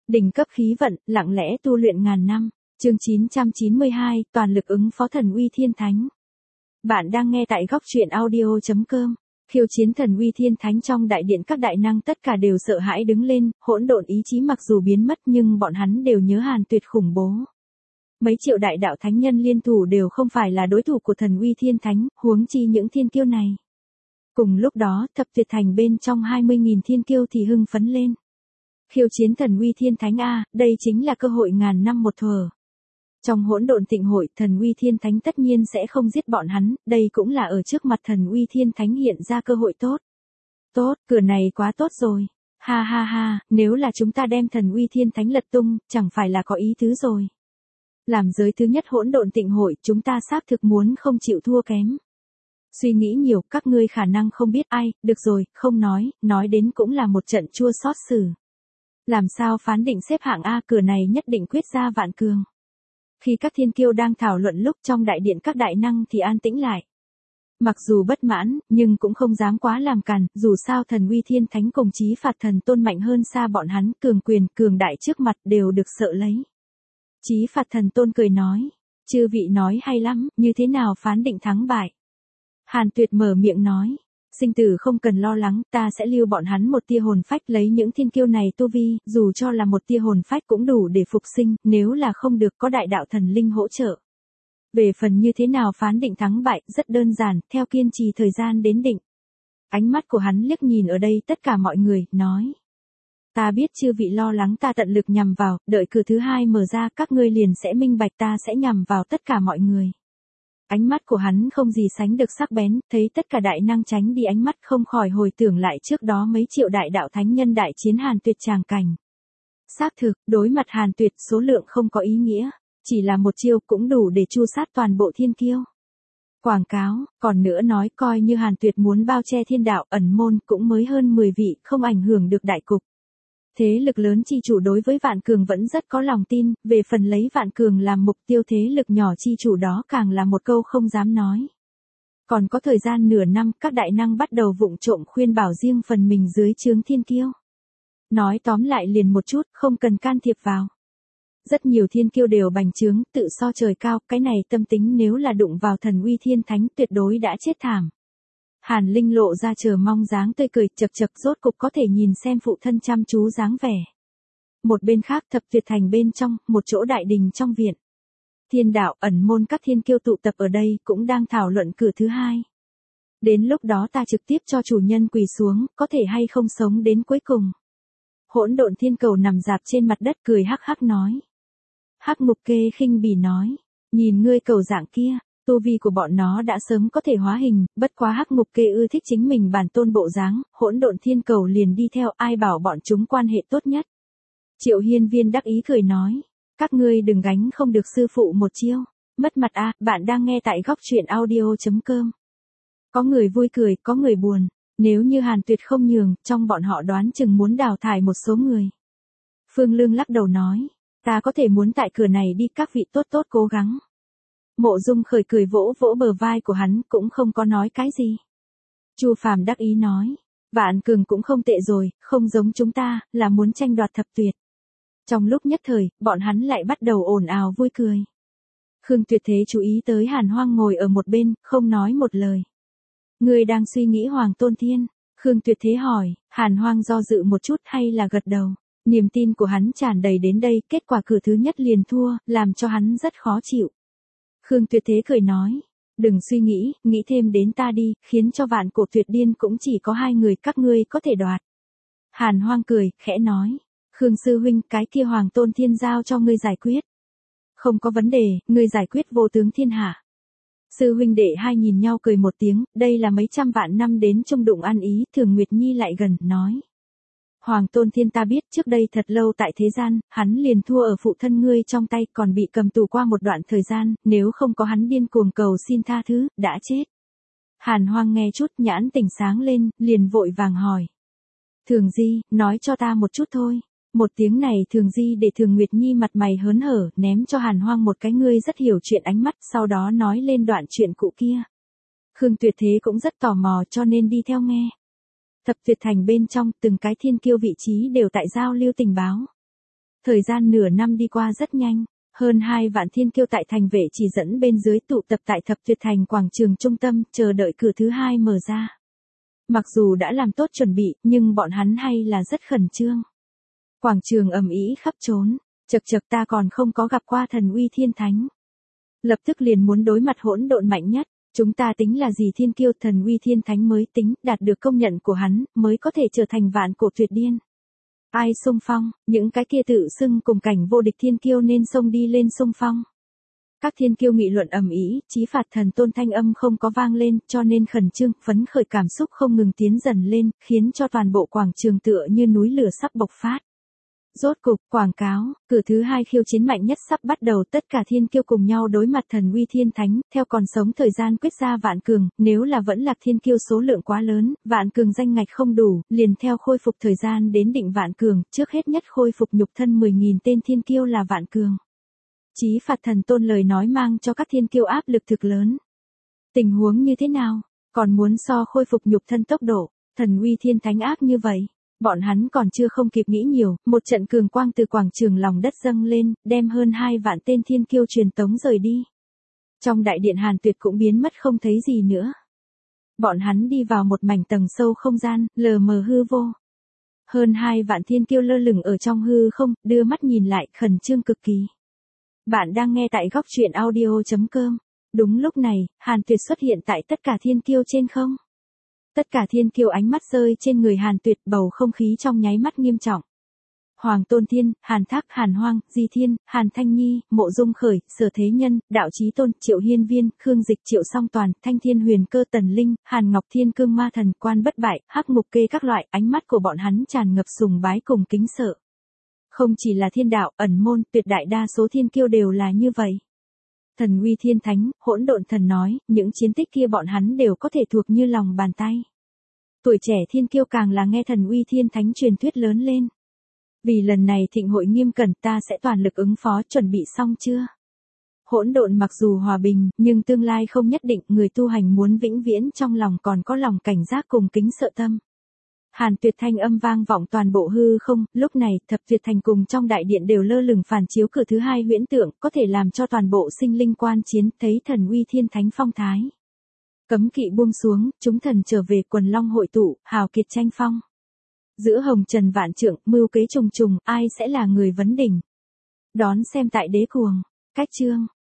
Đỉnh cấp khí vận, lặng lẽ tu luyện ngàn năm. Chương 992, toàn lực ứng phó thần uy thiên thánh. Bạn đang nghe tại góc truyện audio.com. Khiêu chiến thần uy thiên thánh trong đại điện, các đại năng tất cả đều sợ hãi đứng lên, hỗn độn ý chí mặc dù biến mất nhưng bọn hắn đều nhớ Hàn Tuyệt khủng bố. Mấy triệu đại đạo thánh nhân liên thủ đều không phải là đối thủ của thần uy thiên thánh, huống chi những thiên kiêu này. Cùng lúc đó, thập tuyệt thành bên trong 20.000 thiên kiêu thì hưng phấn lên. Khiêu chiến thần uy thiên thánh a, đây chính là cơ hội ngàn năm một thuở. Trong hỗn độn tịnh hội, thần uy thiên thánh tất nhiên sẽ không giết bọn hắn, đây cũng là ở trước mặt thần uy thiên thánh hiện ra cơ hội tốt. Tốt, cửa này quá tốt rồi. Ha ha ha, nếu là chúng ta đem thần uy thiên thánh lật tung, chẳng phải là có ý tứ rồi. Làm giới thứ nhất hỗn độn tịnh hội, chúng ta xác thực muốn không chịu thua kém. Suy nghĩ nhiều, các ngươi khả năng không biết ai, được rồi, không nói đến cũng là một trận chua xót xử. Làm sao phán định xếp hạng A, cửa này nhất định quyết ra vạn cường. Khi các thiên kiêu đang thảo luận lúc trong đại điện các đại năng thì an tĩnh lại. Mặc dù bất mãn, nhưng cũng không dám quá làm càn, dù sao thần uy thiên thánh cùng chí phạt thần tôn mạnh hơn xa bọn hắn, cường quyền, cường đại trước mặt đều được sợ lấy. Chí phạt thần tôn cười nói, chư vị nói hay lắm, như thế nào phán định thắng bại. Hàn Tuyệt mở miệng nói, sinh tử không cần lo lắng, ta sẽ lưu bọn hắn một tia hồn phách, lấy những thiên kiêu này tu vi, dù cho là một tia hồn phách cũng đủ để phục sinh, nếu là không được có đại đạo thần linh hỗ trợ. Về phần như thế nào phán định thắng bại, rất đơn giản, theo kiên trì thời gian đến định. Ánh mắt của hắn liếc nhìn ở đây tất cả mọi người, nói. Ta biết chư vị lo lắng, ta tận lực nhằm vào, đợi cửa thứ hai mở ra các ngươi liền sẽ minh bạch, ta sẽ nhằm vào tất cả mọi người. Ánh mắt của hắn không gì sánh được sắc bén, thấy tất cả đại năng tránh đi ánh mắt, không khỏi hồi tưởng lại trước đó mấy triệu đại đạo thánh nhân đại chiến Hàn Tuyệt tràng cảnh. Xác thực, đối mặt Hàn Tuyệt số lượng không có ý nghĩa, chỉ là một chiêu cũng đủ để chu sát toàn bộ thiên kiêu. Quảng cáo, còn nữa nói coi như Hàn Tuyệt muốn bao che thiên đạo ẩn môn cũng mới hơn 10 vị, không ảnh hưởng được đại cục. Thế lực lớn chi chủ đối với Vạn Cường vẫn rất có lòng tin, về phần lấy Vạn Cường làm mục tiêu thế lực nhỏ chi chủ đó càng là một câu không dám nói. Còn có thời gian nửa năm, các đại năng bắt đầu vụng trộm khuyên bảo riêng phần mình dưới trướng thiên kiêu. Nói tóm lại liền một chút, không cần can thiệp vào. Rất nhiều thiên kiêu đều bành trướng, tự so trời cao, cái này tâm tính nếu là đụng vào thần uy thiên thánh tuyệt đối đã chết thảm. Hàn Linh lộ ra chờ mong dáng tươi cười, chật chật rốt cục có thể nhìn xem phụ thân chăm chú dáng vẻ. Một bên khác thập tuyệt thành bên trong, một chỗ đại đình trong viện. Thiên đạo ẩn môn các thiên kiêu tụ tập ở đây cũng đang thảo luận cửa thứ hai. Đến lúc đó ta trực tiếp cho chủ nhân quỳ xuống, có thể hay không sống đến cuối cùng. Hỗn độn thiên cầu nằm dạp trên mặt đất cười hắc hắc nói. Hắc Mục Kê khinh bỉ nói, nhìn ngươi cầu dạng kia. Tu vi của bọn nó đã sớm có thể hóa hình, bất quá Hắc Mục Kê ưa thích chính mình bản tôn bộ dáng, hỗn độn thiên cầu liền đi theo, ai bảo bọn chúng quan hệ tốt nhất. Triệu Hiên Viên đắc ý cười nói, các ngươi đừng gánh không được sư phụ một chiêu, mất mặt a, bạn đang nghe tại góc truyện audio.com. Có người vui cười, có người buồn, nếu như Hàn Tuyệt không nhường, trong bọn họ đoán chừng muốn đào thải một số người. Phương Lương lắc đầu nói, ta có thể muốn tại cửa này đi, các vị tốt tốt cố gắng. Mộ Dung Khởi cười vỗ vỗ bờ vai của hắn, cũng không có nói cái gì. Chu Phàm đắc ý nói, Vạn Cường cũng không tệ rồi, không giống chúng ta, là muốn tranh đoạt thập tuyệt. Trong lúc nhất thời, bọn hắn lại bắt đầu ồn ào vui cười. Khương Tuyệt Thế chú ý tới Hàn Hoang ngồi ở một bên, không nói một lời. Ngươi đang suy nghĩ Hoàng Tôn Thiên? Khương Tuyệt Thế hỏi, Hàn Hoang do dự một chút hay là gật đầu. Niềm tin của hắn tràn đầy đến đây, kết quả cửa thứ nhất liền thua, làm cho hắn rất khó chịu. Khương Tuyệt Thế cười nói, đừng suy nghĩ, nghĩ thêm đến ta đi, khiến cho Vạn Cổ Tuyệt Điên cũng chỉ có 2 người các ngươi có thể đoạt. Hàn Hoang cười, khẽ nói, Khương sư huynh, cái kia Hoàng Tôn Thiên giao cho ngươi giải quyết. Không có vấn đề, ngươi giải quyết vô tướng thiên hạ. Sư huynh đệ hai nhìn nhau cười một tiếng, đây là mấy trăm vạn năm đến chung đụng ăn ý, Thường Nguyệt Nhi lại gần, nói. Hoàng Tôn Thiên ta biết trước đây thật lâu tại thế gian, hắn liền thua ở phụ thân ngươi trong tay, còn bị cầm tù qua một đoạn thời gian, nếu không có hắn điên cuồng cầu xin tha thứ, đã chết. Hàn Hoang nghe chút nhãn tỉnh sáng lên, liền vội vàng hỏi. Thường Di, nói cho ta một chút thôi. Một tiếng này Thường Di để Thường Nguyệt Nhi mặt mày hớn hở, ném cho Hàn Hoang một cái ngươi rất hiểu chuyện ánh mắt, sau đó nói lên đoạn chuyện cũ kia. Khương Tuyệt Thế cũng rất tò mò cho nên đi theo nghe. Thập tuyệt thành bên trong, từng cái thiên kiêu vị trí đều tại giao lưu tình báo. Thời gian nửa năm đi qua rất nhanh, hơn 2 vạn thiên kiêu tại thành vệ chỉ dẫn bên dưới tụ tập tại Thập Tuyệt Thành quảng trường trung tâm, chờ đợi cửa thứ hai mở ra. Mặc dù đã làm tốt chuẩn bị, nhưng bọn hắn hay là rất khẩn trương. Quảng trường ầm ĩ khắp trốn, chậc chậc ta còn không có gặp qua thần uy thiên thánh. Lập tức liền muốn đối mặt hỗn độn mạnh nhất, chúng ta tính là gì thiên kiêu, thần uy thiên thánh mới tính, đạt được công nhận của hắn, mới có thể trở thành vạn cổ tuyệt điên. Ai xung phong, những cái kia tự xưng cùng cảnh vô địch thiên kiêu nên xông đi lên xung phong. Các thiên kiêu nghị luận ầm ĩ, chí phạt thần tôn thanh âm không có vang lên, cho nên khẩn trương, phấn khởi cảm xúc không ngừng tiến dần lên, khiến cho toàn bộ quảng trường tựa như núi lửa sắp bộc phát. Rốt cục, quảng cáo, cửa thứ hai khiêu chiến mạnh nhất sắp bắt đầu, tất cả thiên kiêu cùng nhau đối mặt thần uy thiên thánh, theo còn sống thời gian quyết ra vạn cường, nếu là vẫn lạc thiên kiêu số lượng quá lớn, vạn cường danh ngạch không đủ, liền theo khôi phục thời gian đến định vạn cường, trước hết nhất khôi phục nhục thân 10.000 tên thiên kiêu là vạn cường. Chí phạt thần tôn lời nói mang cho các thiên kiêu áp lực thực lớn. Tình huống như thế nào? Còn muốn so khôi phục nhục thân tốc độ, thần uy thiên thánh áp như vậy. Bọn hắn còn chưa không kịp nghĩ nhiều, một trận cường quang từ quảng trường lòng đất dâng lên, đem hơn 2 vạn tên thiên kiêu truyền tống rời đi. Trong đại điện Hàn Tuyệt cũng biến mất không thấy gì nữa. Bọn hắn đi vào một mảnh tầng sâu không gian, lờ mờ hư vô. Hơn 2 vạn thiên kiêu lơ lửng ở trong hư không, đưa mắt nhìn lại, khẩn trương cực kỳ. Bạn đang nghe tại góc truyện audio.com. Đúng lúc này, Hàn Tuyệt xuất hiện tại tất cả thiên kiêu trên không. Tất cả thiên kiêu ánh mắt rơi trên người Hàn Tuyệt, bầu không khí trong nháy mắt nghiêm trọng. Hoàng Tôn Thiên, Hàn Thác, Hàn Hoang, Di Thiên, Hàn Thanh Nhi, Mộ Dung Khởi, Sở Thế Nhân, Đạo Chí Tôn, Triệu Hiên Viên, Khương Dịch, Triệu Song Toàn, Thanh Thiên Huyền Cơ, Tần Linh, Hàn Ngọc Thiên Cương Ma Thần, Quan Bất Bại, Hắc Mục Kê các loại, ánh mắt của bọn hắn tràn ngập sùng bái cùng kính sợ. Không chỉ là thiên đạo, ẩn môn, tuyệt đại đa số thiên kiêu đều là như vậy. Thần uy thiên thánh, hỗn độn thần nói, những chiến tích kia bọn hắn đều có thể thuộc như lòng bàn tay. Tuổi trẻ thiên kiêu càng là nghe thần uy thiên thánh truyền thuyết lớn lên. Vì lần này thịnh hội nghiêm cẩn, ta sẽ toàn lực ứng phó, chuẩn bị xong chưa? Hỗn độn mặc dù hòa bình, nhưng tương lai không nhất định, người tu hành muốn vĩnh viễn trong lòng còn có lòng cảnh giác cùng kính sợ tâm. Hàn Tuyệt thanh âm vang vọng toàn bộ hư không, lúc này, Thập Tuyệt Thành cùng trong đại điện đều lơ lửng phản chiếu cửa thứ hai huyễn tượng, có thể làm cho toàn bộ sinh linh quan chiến, thấy thần uy thiên thánh phong thái. Cấm kỵ buông xuống, chúng thần trở về, quần long hội tụ, hào kiệt tranh phong. Giữa hồng trần vạn trượng, mưu kế trùng trùng, ai sẽ là người vấn đỉnh? Đón xem tại Đế Cuồng. Cách chương.